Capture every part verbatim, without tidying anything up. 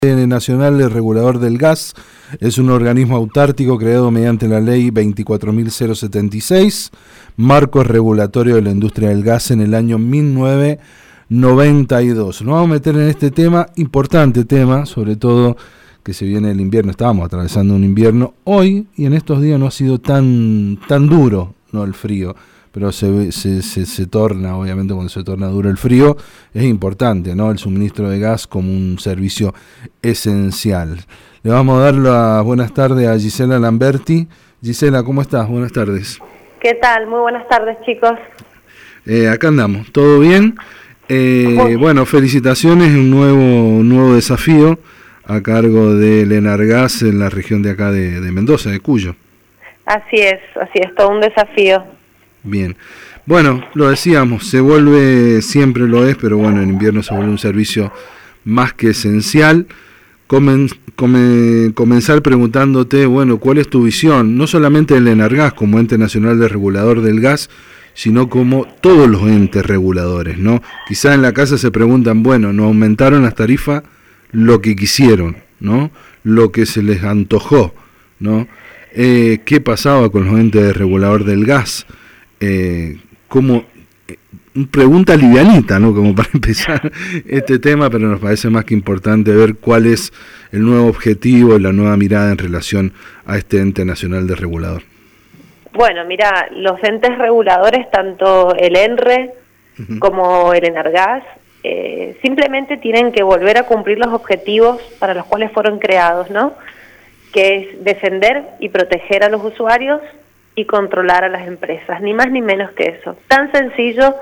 Nacional del Regulador del Gas es un organismo autárquico creado mediante la Ley veinticuatro mil setenta y seis, Marco Regulatorio de la Industria del Gas en el año mil novecientos noventa y dos. Nos vamos a meter en este tema, importante tema, sobre todo que se viene el invierno, estábamos atravesando un invierno hoy y en estos días no ha sido tan, tan duro, no el frío, pero se, se, se, se torna, obviamente cuando se torna duro el frío, es importante, ¿no? El suministro de gas como un servicio esencial. Le vamos a dar las buenas tardes a Gisela Lamberti. Gisela, ¿cómo estás? Buenas tardes. ¿Qué tal? Muy buenas tardes, chicos. Eh, acá andamos, ¿todo bien? Eh, bueno, felicitaciones, un nuevo, un nuevo desafío a cargo del Enargas en la región de acá de, de Mendoza, de Cuyo. Así es, así es, todo un desafío. Bien, bueno, lo decíamos, se vuelve, siempre lo es, pero bueno, en invierno se vuelve un servicio más que esencial. Comen, come, comenzar preguntándote, bueno, ¿cuál es tu visión? No solamente del Enargas como ente nacional de regulador del gas, sino como todos los entes reguladores, ¿no? Quizá en la casa se preguntan, bueno, nos aumentaron las tarifas lo que quisieron, ¿no? Lo que se les antojó, ¿no? Eh, ¿Qué pasaba con los entes de regulador del gas? Eh, como eh, pregunta livianita, ¿no? Como para empezar este tema, pero nos parece más que importante ver cuál es el nuevo objetivo y la nueva mirada en relación a este ente nacional de regulador. Bueno, mira, los entes reguladores, tanto el ENRE uh-huh. como el Enargas, eh, simplemente tienen que volver a cumplir los objetivos para los cuales fueron creados, ¿no? Que es defender y proteger a los usuarios y controlar a las empresas, ni más ni menos que eso. Tan sencillo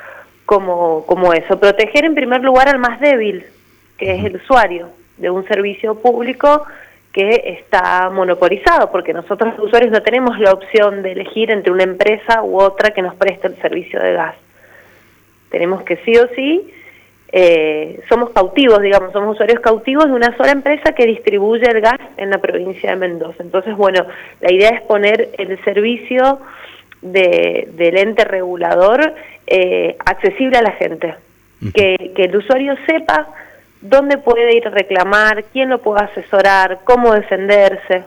como, como eso. Proteger en primer lugar al más débil, que es el usuario de un servicio público que está monopolizado, porque nosotros los usuarios no tenemos la opción de elegir entre una empresa u otra que nos preste el servicio de gas. Tenemos que sí o sí, eh, somos cautivos, digamos, somos usuarios cautivos de una sola empresa que distribuye el gas en la provincia de Mendoza. Entonces, bueno, la idea es poner el servicio de, del ente regulador eh, accesible a la gente, uh-huh. que, que el usuario sepa dónde puede ir a reclamar, quién lo puede asesorar, cómo defenderse.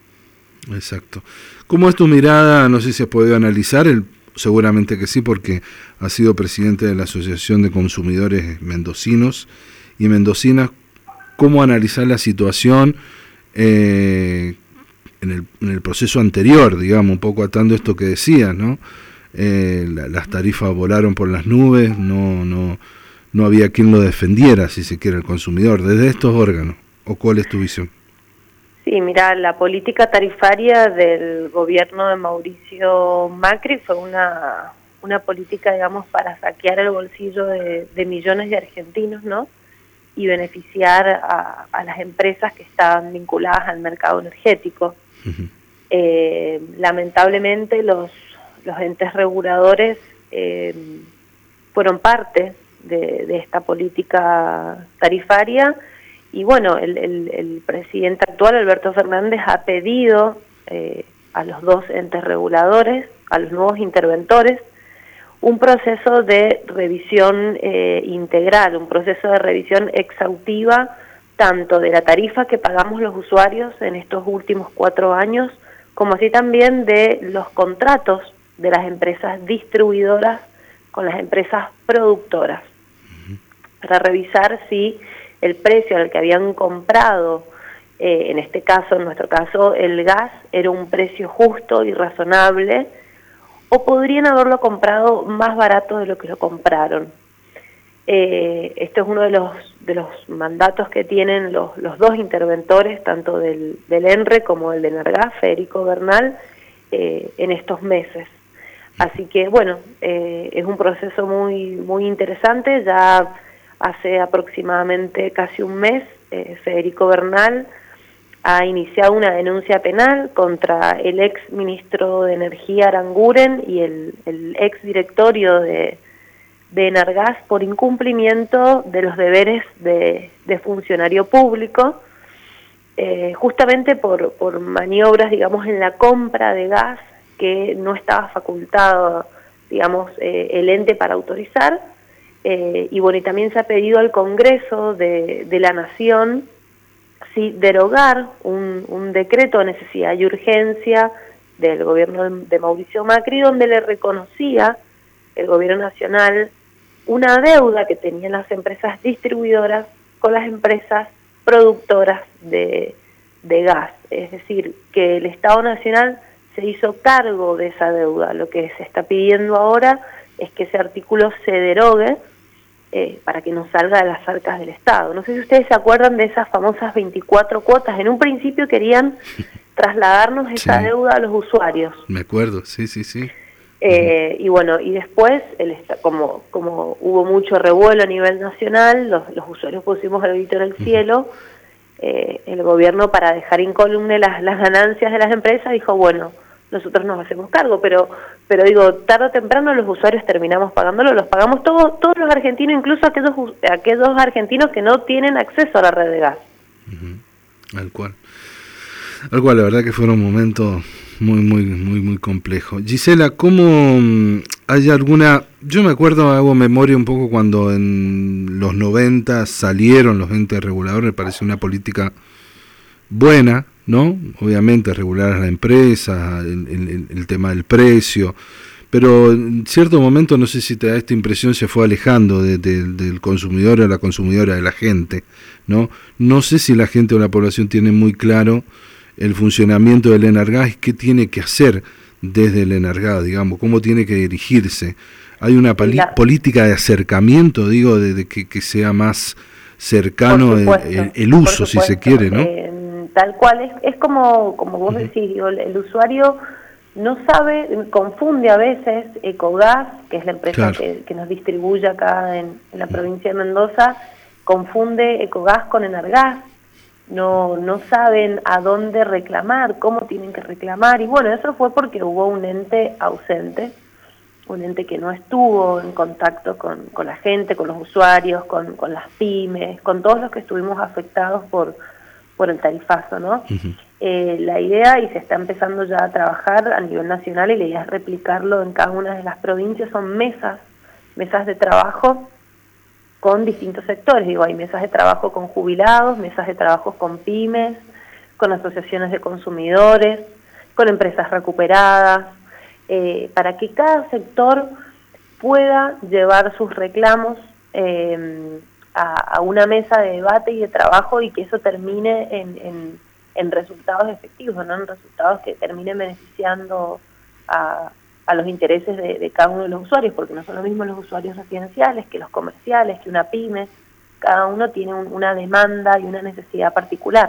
Exacto. ¿Cómo es tu mirada? No sé si has podido analizar, el, seguramente que sí, porque has sido presidente de la Asociación de Consumidores Mendocinos y Mendocinas. ¿Cómo analizar la situación eh, en, el, en el proceso anterior, digamos, un poco atando esto que decías, ¿no? Eh, la, las tarifas volaron por las nubes, no, no, no había quien lo defendiera, si se quiere, el consumidor, desde estos órganos. ¿O cuál es tu visión? Sí, mira, la política tarifaria del gobierno de Mauricio Macri fue una, una política, digamos, para saquear el bolsillo de, de millones de argentinos, ¿no? Y beneficiar a, a las empresas que estaban vinculadas al mercado energético. Uh-huh. Eh, lamentablemente los, los entes reguladores eh, fueron parte de, de esta política tarifaria. Y bueno, el, el, el presidente actual, Alberto Fernández, ha pedido eh, a los dos entes reguladores, a los nuevos interventores, un proceso de revisión eh, integral, un proceso de revisión exhaustiva, tanto de la tarifa que pagamos los usuarios en estos últimos cuatro años, como así también de los contratos de las empresas distribuidoras con las empresas productoras, uh-huh. para revisar si el precio al que habían comprado, eh, en este caso, en nuestro caso, el gas, era un precio justo y razonable, o podrían haberlo comprado más barato de lo que lo compraron. Eh, esto es uno de los de los mandatos que tienen los, los dos interventores, tanto del, del ENRE como del Enargas, Federico Bernal, eh, en estos meses. Así que, bueno, eh, es un proceso muy, muy interesante. Ya hace aproximadamente casi un mes, eh, Federico Bernal ha iniciado una denuncia penal contra el ex ministro de Energía Aranguren y el, el ex directorio de, de Enargas por incumplimiento de los deberes de, de funcionario público, eh, justamente por, por maniobras, digamos, en la compra de gas que no estaba facultado, digamos, eh, el ente para autorizar. Eh, y bueno, y también se ha pedido al Congreso de, de la Nación sí, derogar un, un decreto de necesidad y urgencia del gobierno de, de Mauricio Macri, donde le reconocía el gobierno nacional una deuda que tenían las empresas distribuidoras con las empresas productoras de, de gas. Es decir, que el Estado Nacional se hizo cargo de esa deuda. Lo que se está pidiendo ahora es que ese artículo se derogue eh, para que no salga de las arcas del Estado. No sé si ustedes se acuerdan de esas famosas veinticuatro cuotas. En un principio querían trasladarnos esa sí. deuda a los usuarios. Me acuerdo, sí, sí, sí. Eh, uh-huh. Y bueno, y después, el, como, como hubo mucho revuelo a nivel nacional, los, los usuarios pusimos el grito en el cielo, uh-huh. eh, el gobierno, para dejar incólume las, las ganancias de las empresas, dijo, bueno, nosotros nos hacemos cargo, pero pero digo, tarde o temprano los usuarios terminamos pagándolo, los pagamos todos, todos los argentinos, incluso aquellos, aquellos argentinos que no tienen acceso a la red de gas. Uh-huh. Al cual. Al cual, la verdad que fueron momentos muy, muy, muy, muy complejos. Gisela, ¿cómo hay alguna...? Yo me acuerdo, hago memoria un poco cuando en los noventa salieron los entes reguladores, me pareció una política buena, ¿no? Obviamente regular a la empresa, el, el, el tema del precio, pero en cierto momento, no sé si te da esta impresión, se fue alejando de, de, del consumidor a la consumidora, de la gente, ¿no? No sé si la gente o la población tiene muy claro el funcionamiento del Enargás y qué tiene que hacer desde el Enargás, digamos, cómo tiene que dirigirse. Hay una pali- la, política de acercamiento, digo, de, de que, que sea más cercano supuesto, el, el uso, si se quiere, ¿no? Eh, tal cual, es, es como, como vos uh-huh. decís, digo, el, el usuario no sabe, confunde a veces Ecogas, que es la empresa claro. que, que nos distribuye acá en, en la provincia de Mendoza, confunde Ecogas con Enargás. No, no saben a dónde reclamar, cómo tienen que reclamar, y bueno, eso fue porque hubo un ente ausente, un ente que no estuvo en contacto con, con la gente, con los usuarios, con, con las pymes, con todos los que estuvimos afectados por, por el tarifazo, ¿no? Uh-huh. Eh, la idea, y se está empezando ya a trabajar a nivel nacional, y la idea es replicarlo en cada una de las provincias, son mesas, mesas de trabajo con distintos sectores, digo, hay mesas de trabajo con jubilados, mesas de trabajo con pymes, con asociaciones de consumidores, con empresas recuperadas, eh, para que cada sector pueda llevar sus reclamos eh, a, a una mesa de debate y de trabajo, y que eso termine en, en, en resultados efectivos, no en resultados que terminen beneficiando a a los intereses de, de cada uno de los usuarios, porque no son lo mismo los usuarios residenciales que los comerciales, que una pyme. Cada uno tiene un, una demanda y una necesidad particular.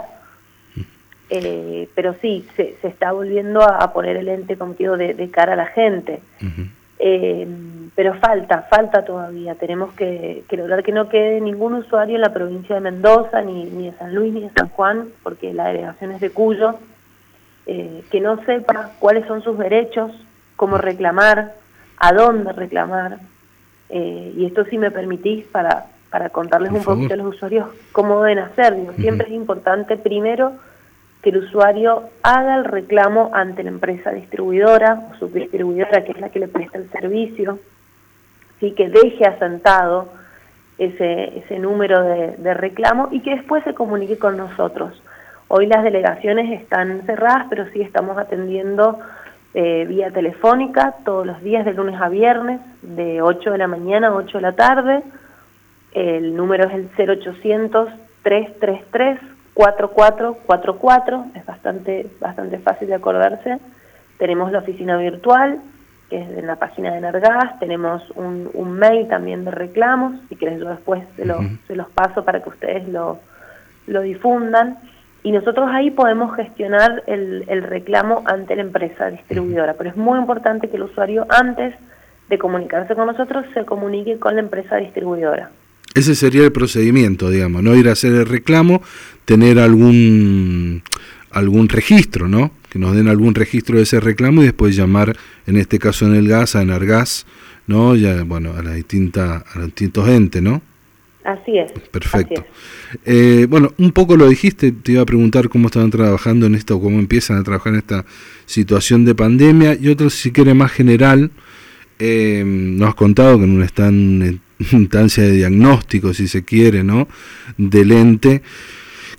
Eh, pero sí, se, se está volviendo a, a poner el ente, como digo, de, de cara a la gente. Uh-huh. Eh, pero falta, falta todavía. Tenemos que, que lograr que no quede ningún usuario en la provincia de Mendoza, ni, ni de San Luis, ni de San Juan, porque la delegación es de Cuyo, eh, que no sepa cuáles son sus derechos, cómo reclamar, a dónde reclamar, eh, y esto, si me permitís, para, para contarles un poquito a los usuarios cómo deben hacer. Digo, uh-huh. Siempre es importante, primero, que el usuario haga el reclamo ante la empresa distribuidora o subdistribuidora, que es la que le presta el servicio, ¿sí? Que deje asentado ese, ese número de, de reclamo, y que después se comunique con nosotros. Hoy las delegaciones están cerradas, pero sí estamos atendiendo Eh, vía telefónica todos los días, de lunes a viernes, de ocho de la mañana a ocho de la tarde. El número es el cero ochocientos, trescientos treinta y tres, cuarenta y cuatro cuarenta y cuatro, es bastante, bastante fácil de acordarse. Tenemos la oficina virtual, que es en la página de Enargás, tenemos un, un mail también de reclamos, si quieren yo después se, lo, uh-huh. se los paso para que ustedes lo, lo difundan. Y nosotros ahí podemos gestionar el, el reclamo ante la empresa distribuidora. Pero es muy importante que el usuario, antes de comunicarse con nosotros, se comunique con la empresa distribuidora. Ese sería el procedimiento, digamos, no ir a hacer el reclamo, tener algún algún registro, ¿no? Que nos den algún registro de ese reclamo, y después llamar, en este caso en el gas, a Enargás, ¿no? Ya, bueno, a las distintas, a los distintos entes, ¿no? Así es. Perfecto. Así es. Eh, bueno, un poco lo dijiste, te iba a preguntar cómo estaban trabajando en esto, o cómo empiezan a trabajar en esta situación de pandemia, y otro, si quiere, más general. Eh, nos has contado que en una están, instancia de diagnóstico, si se quiere, ¿no? Del ente.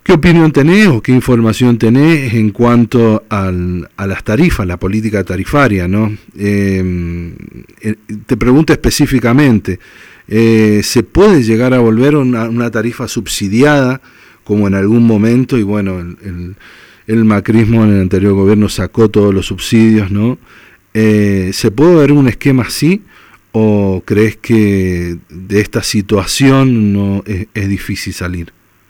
¿Qué opinión tenés o qué información tenés en cuanto al, a las tarifas, la política tarifaria, ¿no? Eh, te pregunto específicamente, eh, ¿se puede llegar a volver una, una tarifa subsidiada como en algún momento? Y bueno, el, el, el macrismo en el anterior gobierno sacó todos los subsidios, ¿no? Eh, ¿Se puede ver un esquema así? ¿O crees que de esta situación no es, es difícil salir?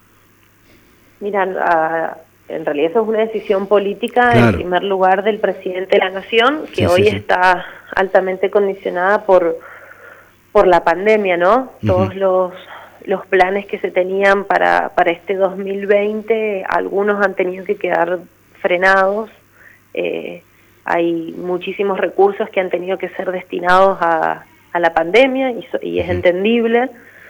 Mira, uh, en realidad eso es una decisión política, claro, en primer lugar del presidente de la Nación, que sí, hoy sí, sí. está altamente condicionada por por la pandemia, ¿no? Uh-huh. Todos los los planes que se tenían para para este dos mil veinte, algunos han tenido que quedar frenados. Eh, hay muchísimos recursos que han tenido que ser destinados a, a la pandemia y, so, y es uh-huh. entendible.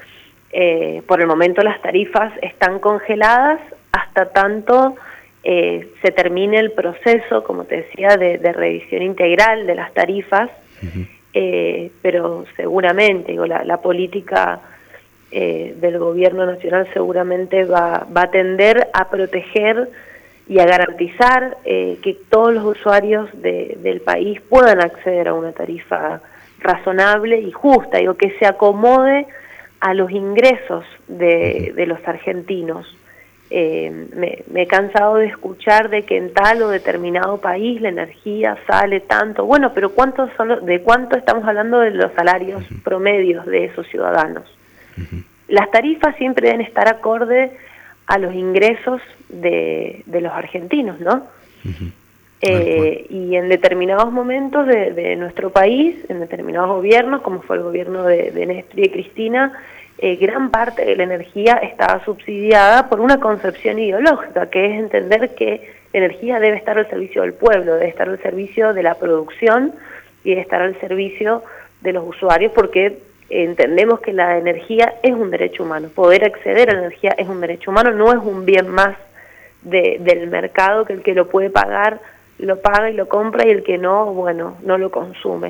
Eh, por el momento las tarifas están congeladas hasta tanto eh, se termine el proceso, como te decía, de, de revisión integral de las tarifas, uh-huh. eh, pero seguramente digo, la, la política eh, del gobierno nacional seguramente va, va a tender a proteger y a garantizar eh, que todos los usuarios de, del país puedan acceder a una tarifa razonable y justa, digo, que se acomode a los ingresos de, de los argentinos. Eh, me, me he cansado de escuchar de que en tal o determinado país la energía sale tanto. Bueno, pero ¿cuántos son los, ¿de cuánto estamos hablando de los salarios uh-huh. promedios de esos ciudadanos? Uh-huh. Las tarifas siempre deben estar acorde a los ingresos de, de los argentinos, ¿no? Uh-huh. Eh, y en determinados momentos de, de nuestro país, en determinados gobiernos, como fue el gobierno de, de Néstor y de Cristina, eh, gran parte de la energía estaba subsidiada por una concepción ideológica, que es entender que la energía debe estar al servicio del pueblo, debe estar al servicio de la producción y debe estar al servicio de los usuarios, porque entendemos que la energía es un derecho humano. Poder acceder a la energía es un derecho humano, no es un bien más de, del mercado, que el que lo puede pagar lo paga y lo compra y el que no, bueno, no lo consume.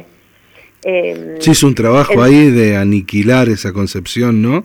Eh, sí, es un trabajo el, ahí de aniquilar esa concepción, ¿no?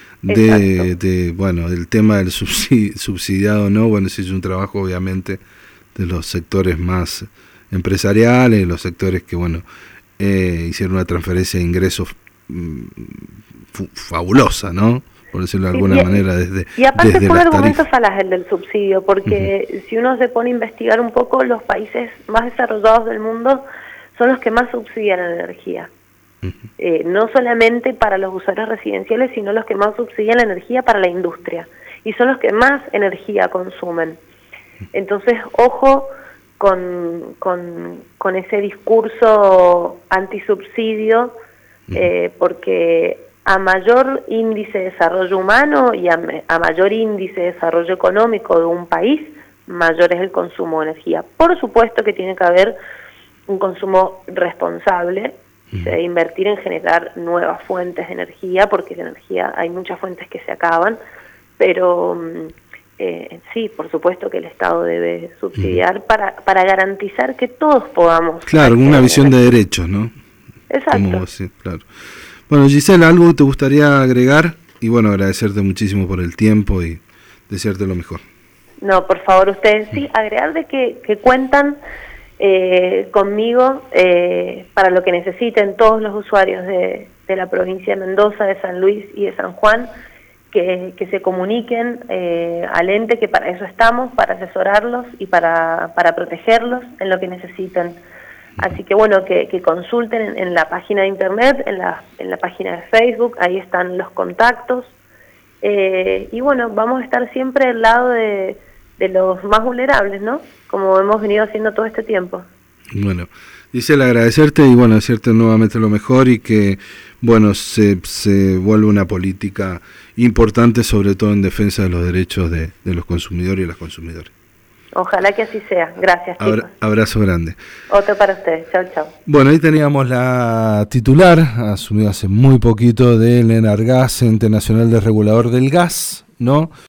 De, de bueno, del tema del subsidi- subsidiado, ¿no? Bueno, sí es un trabajo obviamente de los sectores más empresariales, los sectores que, bueno, eh, hicieron una transferencia de ingresos mm, f- fabulosa, ¿no? Por decirlo de alguna y, manera, desde Y aparte desde fue un las argumento tarifas. falaz el del subsidio, porque uh-huh. si uno se pone a investigar un poco, los países más desarrollados del mundo son los que más subsidian la energía. Uh-huh. Eh, no solamente para los usuarios residenciales, sino los que más subsidian la energía para la industria. Y son los que más energía consumen. Entonces, ojo con, con, con ese discurso antisubsidio, uh-huh. eh, porque a mayor índice de desarrollo humano y a, a mayor índice de desarrollo económico de un país, mayor es el consumo de energía. Por supuesto que tiene que haber un consumo responsable, uh-huh. se debe invertir en generar nuevas fuentes de energía, porque la energía, hay muchas fuentes que se acaban, pero eh, sí, por supuesto que el Estado debe subsidiar uh-huh. para, para garantizar que todos podamos... Claro, una visión de derechos, ¿no? Exacto. Como, sí, claro. Bueno, Gisela, ¿algo te gustaría agregar? Y bueno, agradecerte muchísimo por el tiempo y desearte lo mejor. No, por favor, ustedes sí, agregar de que, que cuentan eh, conmigo eh, para lo que necesiten todos los usuarios de, de la provincia de Mendoza, de San Luis y de San Juan, que, que se comuniquen eh, al ente, que para eso estamos, para asesorarlos y para, para protegerlos en lo que necesiten. Así que bueno, que, que consulten en, en la página de internet, en la, en la página de Facebook, ahí están los contactos. Eh, y bueno, vamos a estar siempre al lado de, de los más vulnerables, ¿no? Como hemos venido haciendo todo este tiempo. Bueno, Gisela, agradecerte y bueno, decirte nuevamente lo mejor y que, bueno, se, se vuelva una política importante, sobre todo en defensa de los derechos de, de los consumidores y las consumidoras. Ojalá que así sea. Gracias, chicos. Abra, abrazo grande. Otro para ustedes. Chau, chau. Bueno, ahí teníamos la titular, asumida hace muy poquito, del ENARGAS, Ente Nacional de Regulador del Gas, ¿no?